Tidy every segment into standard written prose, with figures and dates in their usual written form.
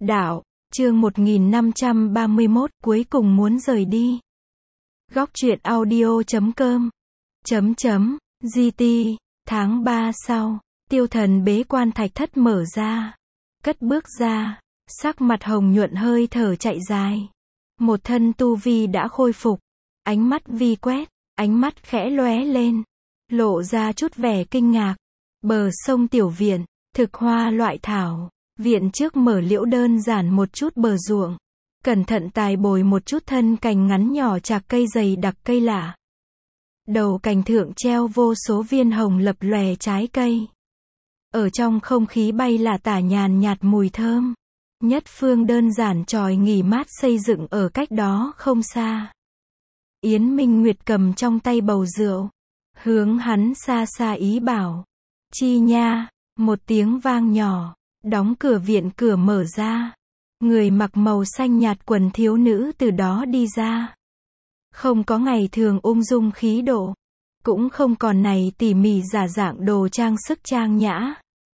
Đạo, chương 1531, cuối cùng muốn rời đi. Góc truyện audio.com GT, tháng 3 sau, Tiêu Thần bế quan thạch thất mở ra, cất bước ra, sắc mặt hồng nhuận hơi thở chạy dài. Một thân tu vi đã khôi phục, ánh mắt vi quét, ánh mắt khẽ lóe lên, lộ ra chút vẻ kinh ngạc. Bờ sông tiểu viện, thực hoa loại thảo, viện trước mở liễu đơn giản một chút bờ ruộng, cẩn thận tài bồi một chút thân cành ngắn nhỏ chạc cây dày đặc cây lạ. Đầu cành thượng treo vô số viên hồng lập lòe trái cây. Ở trong không khí bay là tả nhàn nhạt mùi thơm. Nhất phương đơn giản chòi nghỉ mát xây dựng ở cách đó không xa. Yến Minh Nguyệt cầm trong tay bầu rượu, hướng hắn xa xa ý bảo. Chi nha, một tiếng vang nhỏ, đóng cửa viện cửa mở ra. Người mặc màu xanh nhạt quần thiếu nữ từ đó đi ra. Không có ngày thường ung dung khí độ, cũng không còn này tỉ mỉ giả dạng đồ trang sức trang nhã.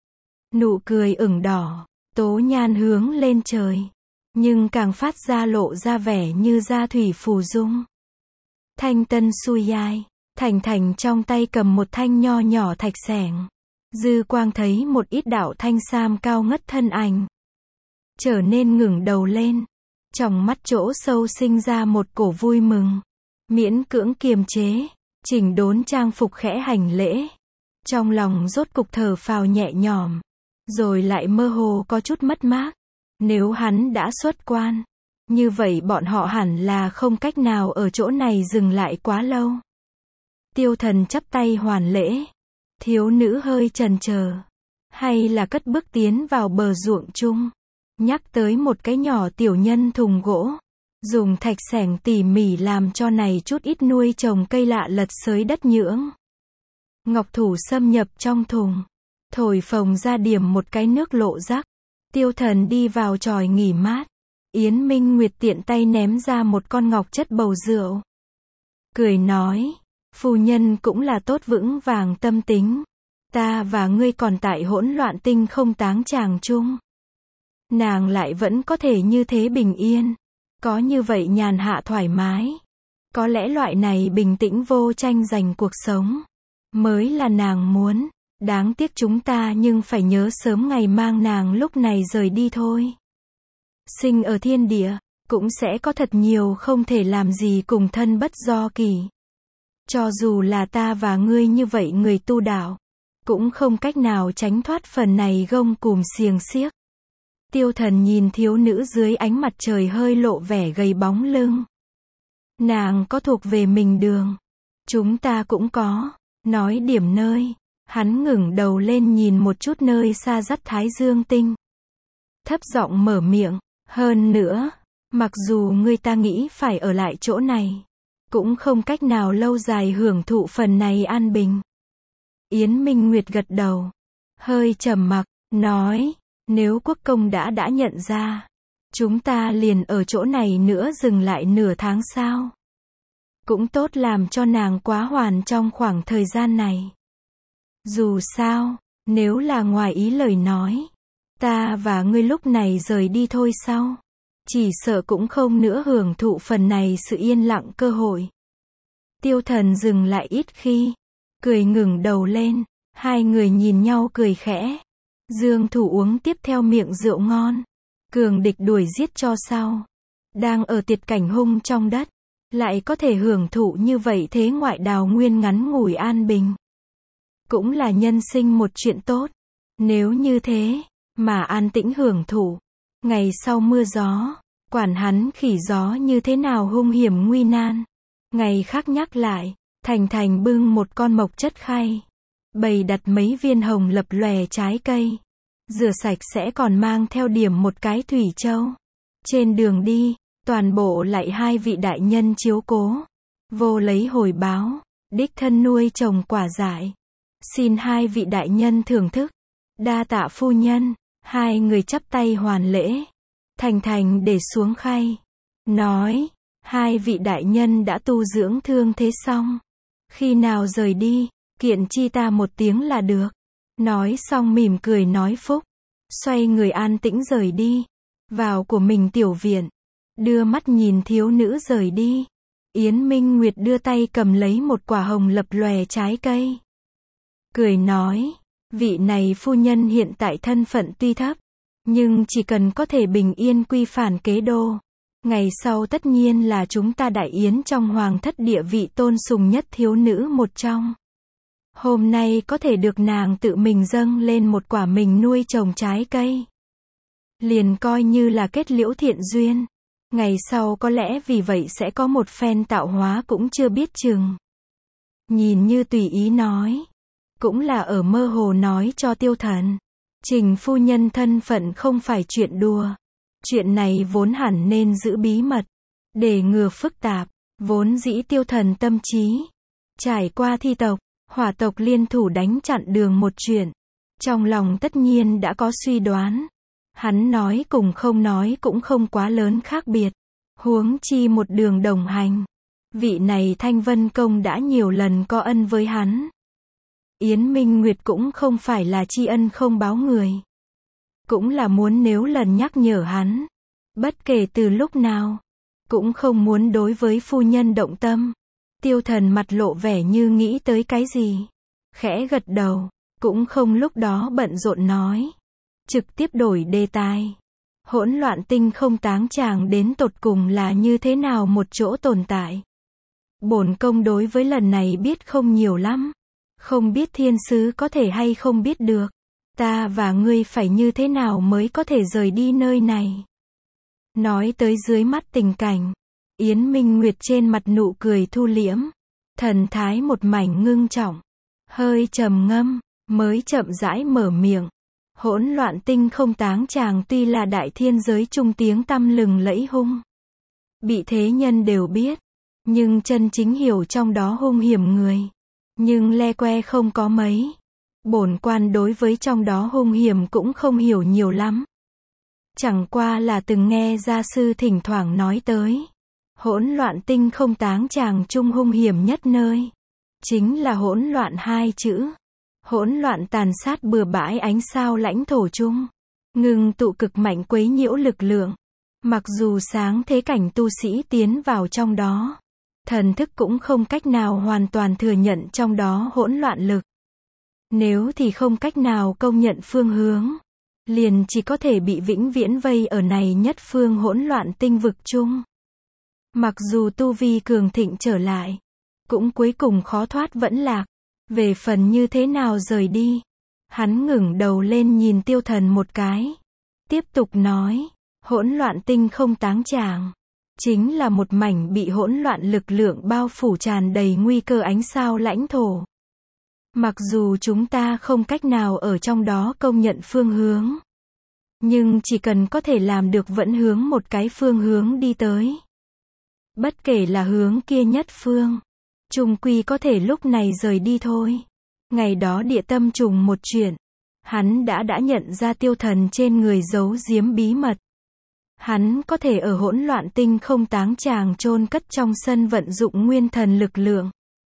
Nụ cười ửng đỏ, tố nhan hướng lên trời, nhưng càng phát ra lộ ra vẻ như da thủy phù dung. Thanh tân xuôi dai, Thành Thành trong tay cầm một thanh nho nhỏ thạch xẻng. Dư quang thấy một ít đạo thanh sam cao ngất thân ảnh. Trở nên ngẩng đầu lên, trong mắt chỗ sâu sinh ra một cổ vui mừng. Miễn cưỡng kiềm chế, chỉnh đốn trang phục khẽ hành lễ. Trong lòng rốt cục thở phào nhẹ nhõm, rồi lại mơ hồ có chút mất mát. Nếu hắn đã xuất quan, như vậy bọn họ hẳn là không cách nào ở chỗ này dừng lại quá lâu. Tiêu Thần chắp tay hoàn lễ. Thiếu nữ hơi chần chờ, hay là cất bước tiến vào bờ ruộng chung, nhắc tới một cái nhỏ tiểu nhân thùng gỗ, dùng thạch xẻng tỉ mỉ làm cho này chút ít nuôi trồng cây lạ lật xới đất nhưỡng. Ngọc thủ xâm nhập trong thùng, thổi phồng ra điểm một cái nước lộ rắc. Tiêu Thần đi vào chòi nghỉ mát. Yến Minh Nguyệt tiện tay ném ra một con ngọc chất bầu rượu, cười nói, phu nhân cũng là tốt vững vàng tâm tính. Ta và ngươi còn tại hỗn loạn tinh không táng tràng chung, nàng lại vẫn có thể như thế bình yên, có như vậy nhàn hạ thoải mái. Có lẽ loại này bình tĩnh vô tranh giành cuộc sống mới là nàng muốn. Đáng tiếc chúng ta nhưng phải nhớ sớm ngày mang nàng lúc này rời đi thôi. Sinh ở thiên địa, cũng sẽ có thật nhiều không thể làm gì cùng thân bất do kỳ. Cho dù là ta và ngươi như vậy người tu đạo, cũng không cách nào tránh thoát phần này gông cùm xiềng xiếc. Tiêu Thần nhìn thiếu nữ dưới ánh mặt trời hơi lộ vẻ gầy bóng lưng. Nàng có thuộc về mình đường, chúng ta cũng có. Nói điểm nơi, hắn ngẩng đầu lên nhìn một chút nơi xa dắt thái dương tinh. Thấp giọng mở miệng, hơn nữa, mặc dù ngươi ta nghĩ phải ở lại chỗ này, cũng không cách nào lâu dài hưởng thụ phần này an bình. Yến Minh Nguyệt gật đầu, hơi trầm mặc, nói, nếu quốc công đã nhận ra, chúng ta liền ở chỗ này nữa dừng lại nửa tháng sao? Cũng tốt làm cho nàng quá hoàn trong khoảng thời gian này. Dù sao, nếu là ngoài ý lời nói, ta và ngươi lúc này rời đi thôi sao? Chỉ sợ cũng không nữa hưởng thụ phần này sự yên lặng cơ hội. Tiêu Thần dừng lại ít khi, cười ngẩng đầu lên, hai người nhìn nhau cười khẽ. Dương thủ uống tiếp theo miệng rượu ngon, cường địch đuổi giết cho sau. Đang ở tuyệt cảnh hung trong đất, lại có thể hưởng thụ như vậy thế ngoại đào nguyên ngắn ngủi an bình. Cũng là nhân sinh một chuyện tốt. Nếu như thế, mà an tĩnh hưởng thụ, ngày sau mưa gió, quản hắn khỉ gió như thế nào hung hiểm nguy nan. Ngày khác nhắc lại, Thành Thành bưng một con mộc chất khay, bày đặt mấy viên hồng lập lòe trái cây, rửa sạch sẽ còn mang theo điểm một cái thủy châu. Trên đường đi, toàn bộ lại hai vị đại nhân chiếu cố, vô lấy hồi báo, đích thân nuôi trồng quả dại. Xin hai vị đại nhân thưởng thức. Đa tạ phu nhân. Hai người chắp tay hoàn lễ. Thành Thành để xuống khay, nói, hai vị đại nhân đã tu dưỡng thương thế xong, khi nào rời đi, kiện chi ta một tiếng là được. Nói xong mỉm cười nói phúc, xoay người an tĩnh rời đi. vào của mình tiểu viện, đưa mắt nhìn thiếu nữ rời đi. Yến Minh Nguyệt đưa tay cầm lấy một quả hồng lập lòe trái cây. Cười nói, vị này phu nhân hiện tại thân phận tuy thấp, nhưng chỉ cần có thể bình yên quy phản kế đô, ngày sau tất nhiên là chúng ta đại yến trong hoàng thất địa vị tôn sùng nhất thiếu nữ một trong. Hôm nay có thể được nàng tự mình dâng lên một quả mình nuôi trồng trái cây, liền coi như là kết liễu thiện duyên. Ngày sau có lẽ vì vậy sẽ có một phen tạo hóa cũng chưa biết chừng. Nhìn như tùy ý nói, cũng là ở mơ hồ nói cho Tiêu Thần, Trình phu nhân thân phận không phải chuyện đùa. Chuyện này vốn hẳn nên giữ bí mật, để ngừa phức tạp. Vốn dĩ Tiêu Thần tâm trí, trải qua thi tộc, hỏa tộc liên thủ đánh chặn đường một chuyện, trong lòng tất nhiên đã có suy đoán. Hắn nói cùng không nói cũng không quá lớn khác biệt. Huống chi một đường đồng hành. Vị này Thanh Vân Công đã nhiều lần có ân với hắn. Yến Minh Nguyệt cũng không phải là tri ân không báo người. Cũng là muốn nếu lần nhắc nhở hắn. Bất kể từ lúc nào. Cũng không muốn đối với phu nhân động tâm. Tiêu Thần mặt lộ vẻ như nghĩ tới cái gì. Khẽ gật đầu. Cũng không lúc đó bận rộn nói. Trực tiếp đổi đề tài. Hỗn loạn tinh không táng chàng đến tột cùng là như thế nào một chỗ tồn tại. Bổn công đối với lần này biết không nhiều lắm. Không biết thiên sứ có thể hay không biết được. Ta và ngươi phải như thế nào mới có thể rời đi nơi này. Nói tới dưới mắt tình cảnh. Yến Minh Nguyệt trên mặt nụ cười thu liễm. Thần thái một mảnh ngưng trọng. Hơi trầm ngâm, mới chậm rãi mở miệng. Hỗn loạn tinh không táng chàng tuy là đại thiên giới trung tiếng tăm lừng lẫy hung. Bị thế nhân đều biết. Nhưng chân chính hiểu trong đó hung hiểm người. Nhưng le que không có mấy. Bổn quan đối với trong đó hung hiểm cũng không hiểu nhiều lắm. Chẳng qua là từng nghe gia sư thỉnh thoảng nói tới. Hỗn loạn tinh không táng chàng trung hung hiểm nhất nơi. Chính là hỗn loạn hai chữ. Hỗn loạn tàn sát bừa bãi ánh sao lãnh thổ chung. Ngừng tụ cực mạnh quấy nhiễu lực lượng. Mặc dù sáng thế cảnh tu sĩ tiến vào trong đó. Thần thức cũng không cách nào hoàn toàn thừa nhận trong đó hỗn loạn lực. Nếu thì không cách nào công nhận phương hướng. Liền chỉ có thể bị vĩnh viễn vây ở này nhất phương hỗn loạn tinh vực chung. Mặc dù tu vi cường thịnh trở lại. Cũng cuối cùng khó thoát vẫn lạc. Về phần như thế nào rời đi. Hắn ngẩng đầu lên nhìn Tiêu Thần một cái. Tiếp tục nói. Hỗn loạn tinh không táng chàng. Chính là một mảnh bị hỗn loạn lực lượng bao phủ tràn đầy nguy cơ ánh sao lãnh thổ. Mặc dù chúng ta không cách nào ở trong đó công nhận phương hướng. Nhưng chỉ cần có thể làm được vẫn hướng một cái phương hướng đi tới. Bất kể là hướng kia nhất phương. Chung quy có thể lúc này rời đi thôi. Ngày đó địa tâm trùng một chuyện. Hắn đã nhận ra Tiêu Thần trên người giấu giếm bí mật. Hắn có thể ở hỗn loạn tinh không táng chàng chôn cất trong sân vận dụng nguyên thần lực lượng.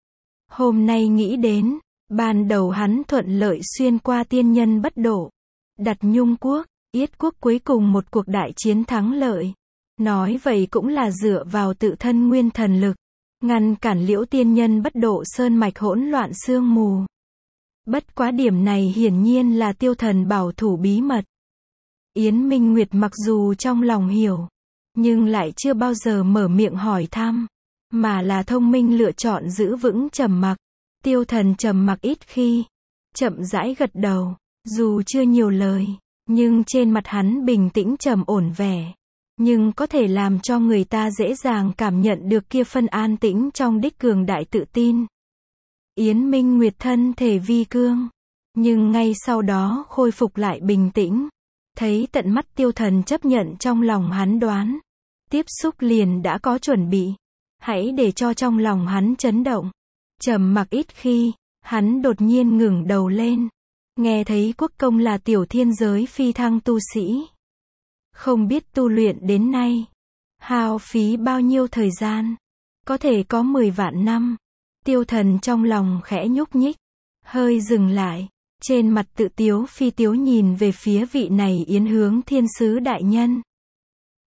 Hôm nay nghĩ đến, ban đầu hắn thuận lợi xuyên qua tiên nhân bất độ. Đặt Nhung quốc, Yết quốc cuối cùng một cuộc đại chiến thắng lợi. Nói vậy cũng là dựa vào tự thân nguyên thần lực. Ngăn cản liễu tiên nhân bất độ sơn mạch hỗn loạn sương mù. Bất quá điểm này hiển nhiên là Tiêu Thần bảo thủ bí mật. Yến Minh Nguyệt mặc dù trong lòng hiểu, nhưng lại chưa bao giờ mở miệng hỏi thăm, mà là thông minh lựa chọn giữ vững trầm mặc. Tiêu Thần trầm mặc ít khi, chậm rãi gật đầu, dù chưa nhiều lời, nhưng trên mặt hắn bình tĩnh trầm ổn vẻ. Nhưng có thể làm cho người ta dễ dàng cảm nhận được kia phân an tĩnh trong đích cường đại tự tin. Yến Minh Nguyệt thân thể vi cương, nhưng ngay sau đó khôi phục lại bình tĩnh. Thấy tận mắt Tiêu Thần chấp nhận trong lòng hắn đoán. Tiếp xúc liền đã có chuẩn bị. Hãy để cho trong lòng hắn chấn động. Trầm mặc ít khi, hắn đột nhiên ngẩng đầu lên. Nghe thấy quốc công là tiểu thiên giới phi thăng tu sĩ. Không biết tu luyện đến nay. Hao phí bao nhiêu thời gian. Có thể có 10 vạn năm. Tiêu Thần trong lòng khẽ nhúc nhích. Hơi dừng lại. Trên mặt tự tiếu phi tiếu nhìn về phía vị này Yến hướng thiên sứ đại nhân.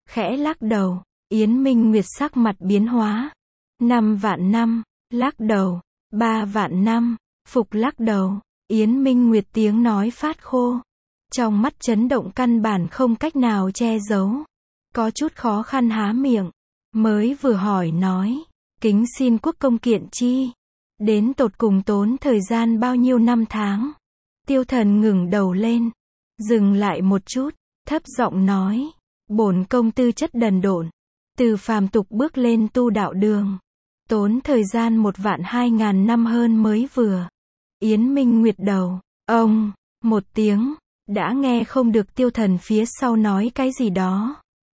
khẽ lắc đầu. Yến Minh Nguyệt sắc mặt biến hóa. 5 vạn năm, lắc đầu. 3 vạn năm, Phục lắc đầu. Yến Minh Nguyệt tiếng nói phát khô. Trong mắt chấn động căn bản không cách nào che giấu. Có chút khó khăn há miệng. Mới vừa hỏi nói. Kính xin quốc công kiện chi. Đến tột cùng tốn thời gian bao nhiêu năm tháng. Tiêu Thần ngừng đầu lên. Dừng lại một chút. Thấp giọng nói. Bổn công tư chất đần độn. Từ phàm tục bước lên tu đạo đường. Tốn thời gian 1.200.000 năm hơn mới vừa. Yến Minh Nguyệt đầu. Ông. Một tiếng. Đã nghe không được Tiêu Thần phía sau nói cái gì đó.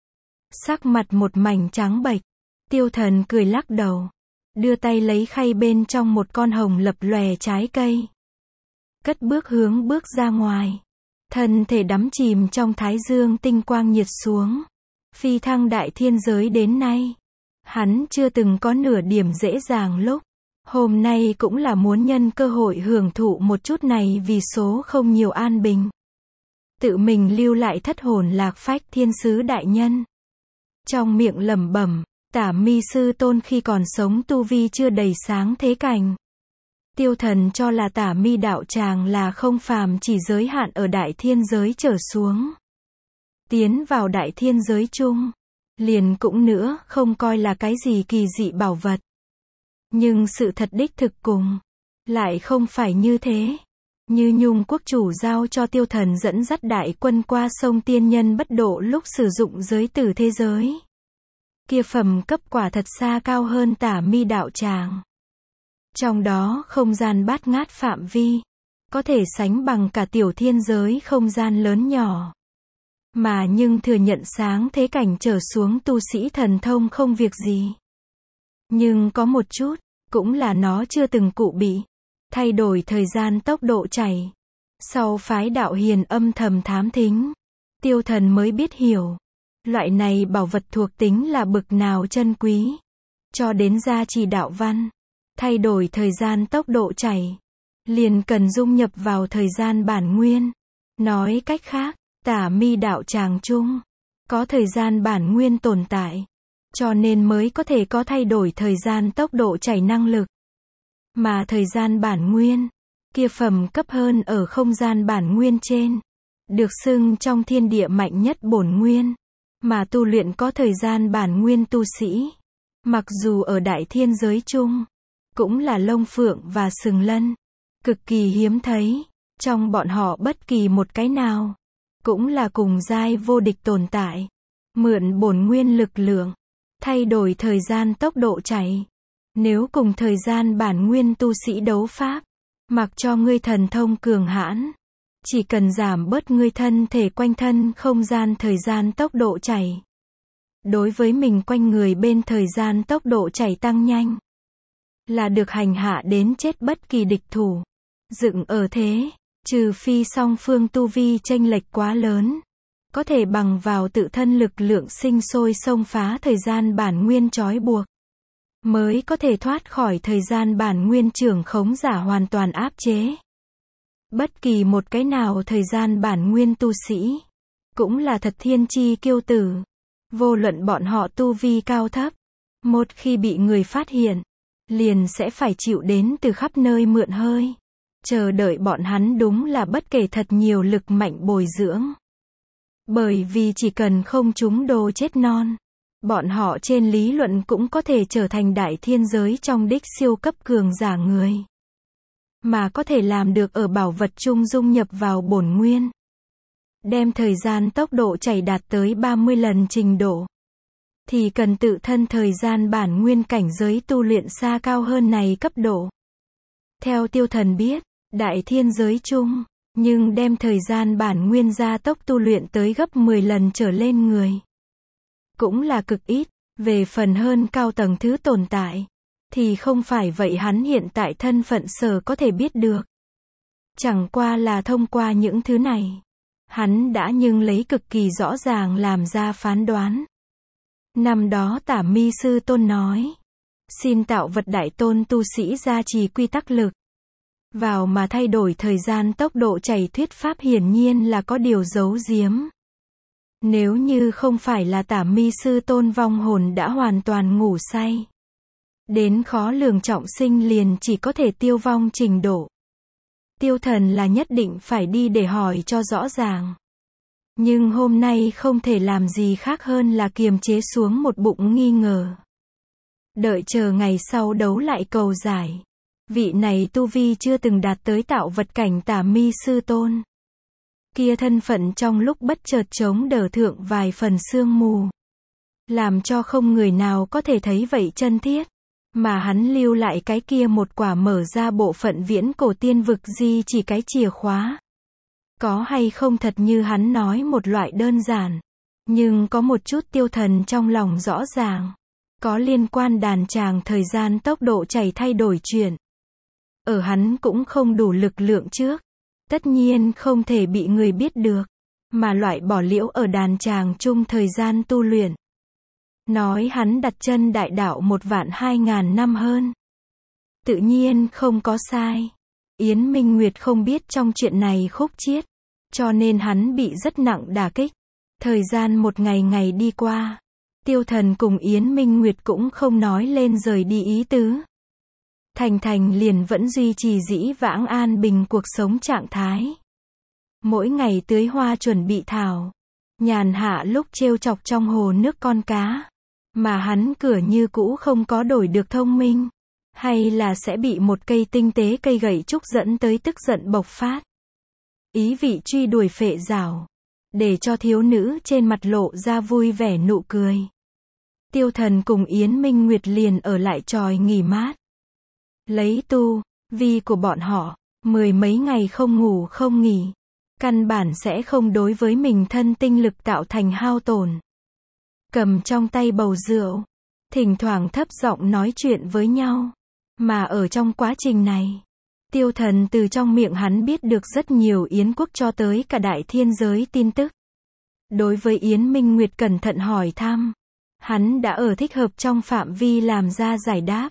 Sắc mặt một mảnh trắng bệch. Tiêu Thần cười lắc đầu. Đưa tay lấy khay bên trong một con hồng lập lòe trái cây. Cất bước hướng bước ra ngoài. Thân thể đắm chìm trong thái dương tinh quang nhiệt xuống. Phi thăng đại thiên giới đến nay. Hắn chưa từng có nửa điểm dễ dàng lúc. Hôm nay cũng là muốn nhân cơ hội hưởng thụ một chút này vì số không nhiều an bình. Tự mình lưu lại thất hồn lạc phách thiên sứ đại nhân. Trong miệng lẩm bẩm, Tả Mi sư tôn khi còn sống tu vi chưa đầy sáng thế cảnh. Tiêu Thần cho là Tả Mi đạo tràng là không phàm chỉ giới hạn ở đại thiên giới trở xuống. Tiến vào đại thiên giới chung, liền cũng nữa không coi là cái gì kỳ dị bảo vật. Nhưng sự thật đích thực cùng, lại không phải như thế. Như Nhung quốc chủ giao cho Tiêu Thần dẫn dắt đại quân qua sông tiên nhân bất độ lúc sử dụng giới tử thế giới. Kia phẩm cấp quả thật xa cao hơn Tả Mi đạo tràng. Trong đó không gian bát ngát phạm vi, có thể sánh bằng cả tiểu thiên giới không gian lớn nhỏ. Mà nhưng thừa nhận sáng thế cảnh trở xuống tu sĩ thần thông không việc gì. Nhưng có một chút, cũng là nó chưa từng cụ bị. Thay đổi thời gian tốc độ chảy. Sau phái đạo hiền âm thầm thám thính, Tiêu Thần mới biết hiểu. Loại này bảo vật thuộc tính là bực nào chân quý. Cho đến gia trì đạo văn. Thay đổi thời gian tốc độ chảy. Liền cần dung nhập vào thời gian bản nguyên. Nói cách khác, Tả Mi đạo tràng chung. Có thời gian bản nguyên tồn tại. Cho nên mới có thể có thay đổi thời gian tốc độ chảy năng lực. Mà thời gian bản nguyên, kia phẩm cấp hơn ở không gian bản nguyên trên. Được xưng trong thiên địa mạnh nhất bổn nguyên. Mà tu luyện có thời gian bản nguyên tu sĩ. Mặc dù ở đại thiên giới chung, cũng là Long Phượng và Sừng Lân. Cực kỳ hiếm thấy. Trong bọn họ bất kỳ một cái nào. Cũng là cùng giai vô địch tồn tại. Mượn bổn nguyên lực lượng. Thay đổi thời gian tốc độ chảy. Nếu cùng thời gian bản nguyên tu sĩ đấu pháp. Mặc cho ngươi thần thông cường hãn. Chỉ cần giảm bớt ngươi thân thể quanh thân không gian thời gian tốc độ chảy. Đối với mình quanh người bên thời gian tốc độ chảy tăng nhanh. Là được hành hạ đến chết bất kỳ địch thủ. Dựng ở thế. Trừ phi song phương tu vi chênh lệch quá lớn. Có thể bằng vào tự thân lực lượng sinh sôi xông phá thời gian bản nguyên trói buộc. Mới có thể thoát khỏi thời gian bản nguyên trưởng khống giả hoàn toàn áp chế. Bất kỳ một cái nào thời gian bản nguyên tu sĩ. Cũng là thật thiên chi kiêu tử. Vô luận bọn họ tu vi cao thấp. Một khi bị người phát hiện. Liền sẽ phải chịu đến từ khắp nơi mượn hơi. Chờ đợi bọn hắn đúng là bất kể thật nhiều lực mạnh bồi dưỡng. Bởi vì chỉ cần không trúng đồ chết non. Bọn họ trên lý luận cũng có thể trở thành đại thiên giới trong đích siêu cấp cường giả người. Mà có thể làm được ở bảo vật chung dung nhập vào bổn nguyên. Đem thời gian tốc độ chảy đạt tới 30 lần trình độ. Thì cần tự thân thời gian bản nguyên cảnh giới tu luyện xa cao hơn này cấp độ. Theo Tiêu Thần biết, đại thiên giới chung, nhưng đem thời gian bản nguyên gia tốc tu luyện tới gấp 10 lần trở lên người. Cũng là cực ít, về phần hơn cao tầng thứ tồn tại. Thì không phải vậy hắn hiện tại thân phận sở có thể biết được. Chẳng qua là thông qua những thứ này. Hắn đã nhưng lấy cực kỳ rõ ràng làm ra phán đoán. Năm đó Tả Mi sư tôn nói. Xin tạo vật đại tôn tu sĩ gia trì quy tắc lực. Vào mà thay đổi thời gian tốc độ chảy thuyết pháp hiển nhiên là có điều giấu giếm. Nếu như không phải là Tả Mi sư tôn vong hồn đã hoàn toàn ngủ say, đến khó lường trọng sinh liền chỉ có thể tiêu vong trình độ. Tiêu Thần là nhất định phải đi để hỏi cho rõ ràng. Nhưng hôm nay không thể làm gì khác hơn là kiềm chế xuống một bụng nghi ngờ. Đợi chờ ngày sau đấu lại cầu giải. Vị này tu vi chưa từng đạt tới tạo vật cảnh Tả Mi sư tôn. Kia thân phận trong lúc bất chợt chống đỡ thượng vài phần sương mù. Làm cho không người nào có thể thấy vậy chân thiết. Mà hắn lưu lại cái kia một quả mở ra bộ phận viễn cổ tiên vực di chỉ cái chìa khóa. Có hay không thật như hắn nói một loại đơn giản. Nhưng có một chút Tiêu Thần trong lòng rõ ràng. Có liên quan đàn tràng thời gian tốc độ chảy thay đổi chuyện. Ở hắn cũng không đủ lực lượng trước. Tất nhiên không thể bị người biết được. Mà loại bỏ liễu ở đàn tràng chung thời gian tu luyện. Nói hắn đặt chân đại đạo 1.200.000 năm hơn. Tự nhiên không có sai. Yến Minh Nguyệt không biết trong chuyện này khúc chiết. Cho nên hắn bị rất nặng đả kích. Thời gian một ngày ngày đi qua. Tiêu Thần cùng Yến Minh Nguyệt cũng không nói lên rời đi ý tứ. Thành Thành liền vẫn duy trì dĩ vãng an bình cuộc sống trạng thái. Mỗi ngày tưới hoa chuẩn bị thảo. Nhàn hạ lúc trêu chọc trong hồ nước con cá. Mà hắn cửa như cũ không có đổi được thông minh. Hay là sẽ bị một cây tinh tế cây gậy trúc dẫn tới tức giận bộc phát. Ý vị truy đuổi phệ rảo. Để cho thiếu nữ trên mặt lộ ra vui vẻ nụ cười. Tiêu Thần cùng Yến Minh Nguyệt liền ở lại tròi nghỉ mát. Lấy tu vi của bọn họ, 10 mấy ngày không ngủ không nghỉ. Căn bản sẽ không đối với mình thân tinh lực tạo thành hao tổn. Cầm trong tay bầu rượu. Thỉnh thoảng thấp giọng nói chuyện với nhau. Mà ở trong quá trình này, Tiêu Thần từ trong miệng hắn biết được rất nhiều Yến quốc cho tới cả đại thiên giới tin tức. Đối với Yến Minh Nguyệt cẩn thận hỏi thăm. Hắn đã ở thích hợp trong phạm vi làm ra giải đáp.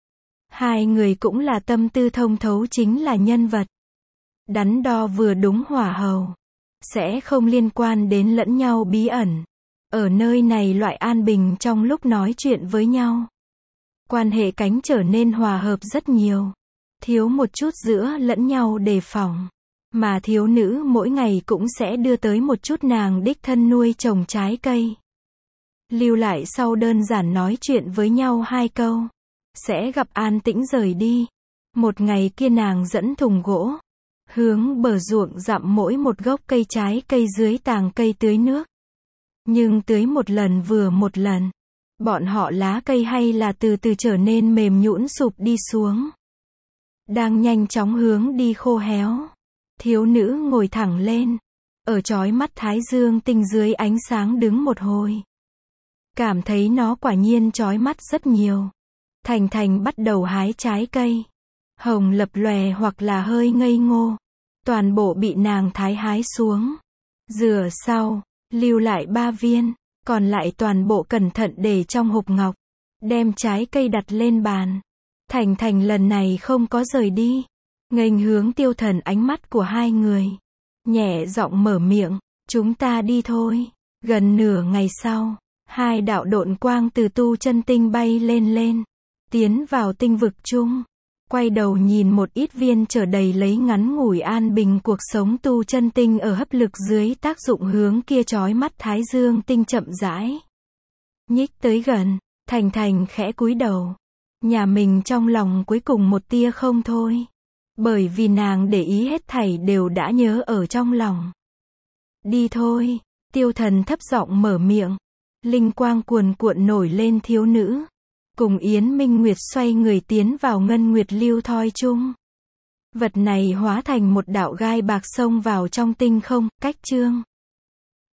Hai người cũng là tâm tư thông thấu chính là nhân vật. Đắn đo vừa đúng hỏa hầu. Sẽ không liên quan đến lẫn nhau bí ẩn. Ở nơi này loại an bình trong lúc nói chuyện với nhau. Quan hệ cánh trở nên hòa hợp rất nhiều. Thiếu một chút giữa lẫn nhau đề phòng. Mà thiếu nữ mỗi ngày cũng sẽ đưa tới một chút nàng đích thân nuôi trồng trái cây. Lưu lại sau đơn giản nói chuyện với nhau 2 câu. Sẽ gặp an tĩnh rời đi. Một ngày kia nàng dẫn thùng gỗ. Hướng bờ ruộng dặm mỗi một gốc cây trái cây dưới tàng cây tưới nước. Nhưng tưới một lần vừa một lần. Bọn họ lá cây hay là từ từ trở nên mềm nhũn sụp đi xuống. Đang nhanh chóng hướng đi khô héo. Thiếu nữ ngồi thẳng lên. Ở chói mắt thái dương tinh dưới ánh sáng đứng một hồi. Cảm thấy nó quả nhiên chói mắt rất nhiều. Thành Thành bắt đầu hái trái cây. Hồng lập lòe hoặc là hơi ngây ngô. Toàn bộ bị nàng thái hái xuống. Rửa sau, lưu lại 3 viên. Còn lại toàn bộ cẩn thận để trong hộp ngọc. Đem trái cây đặt lên bàn. Thành Thành lần này không có rời đi. Nghênh hướng Tiêu Thần ánh mắt của hai người. Nhẹ giọng mở miệng. Chúng ta đi thôi. Gần nửa ngày sau. 2 đạo độn quang từ tu chân tinh bay lên. Tiến vào tinh vực chung. Quay đầu nhìn một ít viên trở đầy lấy ngắn ngủi an bình cuộc sống tu chân tinh ở hấp lực dưới tác dụng hướng kia chói mắt thái dương tinh chậm rãi. Nhích tới gần. Thành Thành khẽ cúi đầu. Nhà mình trong lòng cuối cùng một tia không thôi. Bởi vì nàng để ý hết thảy đều đã nhớ ở trong lòng. Đi thôi. Tiêu Thần thấp giọng mở miệng. Linh quang cuồn cuộn nổi lên thiếu nữ. Cùng Yến Minh Nguyệt xoay người tiến vào ngân nguyệt lưu thoi chung. Vật này hóa thành một đạo gai bạc xông vào trong tinh không, cách chương.